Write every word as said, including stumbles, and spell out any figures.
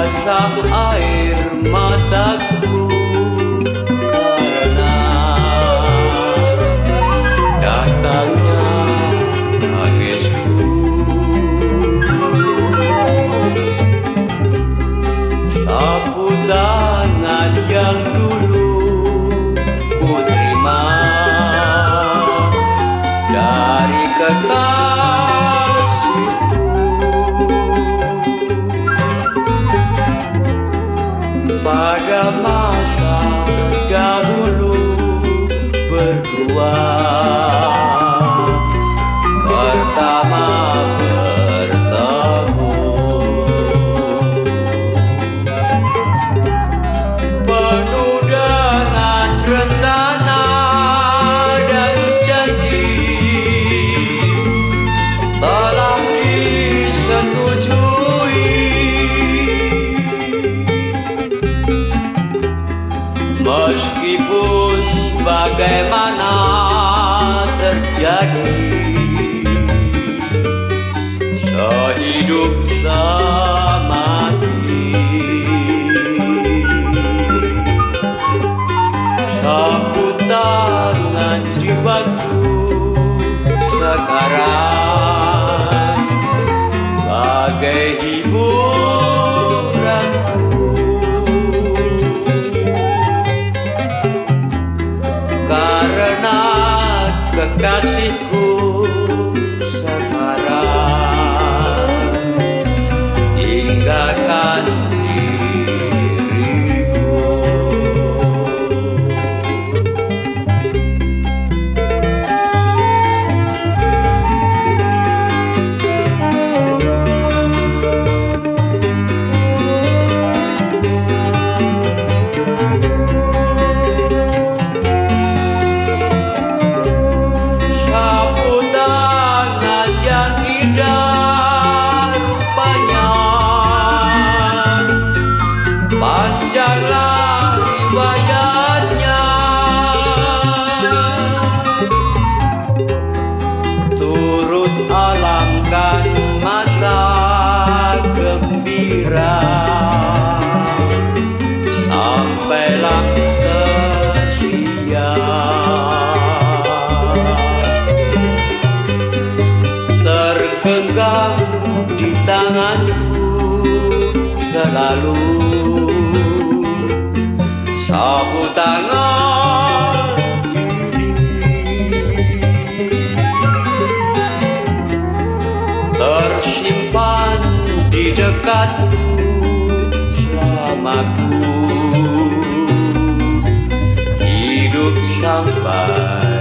basah air mataku karena datangnya tangisku. Sapu tangan yang dulu ku terima dari kekasihku, pada masa dahulu berdua pertama bertemu. Penuh dengan rencana dan janji telah disetujui. Meskipun bagaimana terjadi, sehidup semati, sapu tangan jiwaku sekarang bagai hiburanku. Karena kekasihku sekarang tinggalkan diriku. Panjanglah riwayatnya, turut alamkan masa gembira, sampailah kesia. Tergenggam di tanganku selalu sapu tangan diri, tersimpan di dekatku selama ku hidup sampai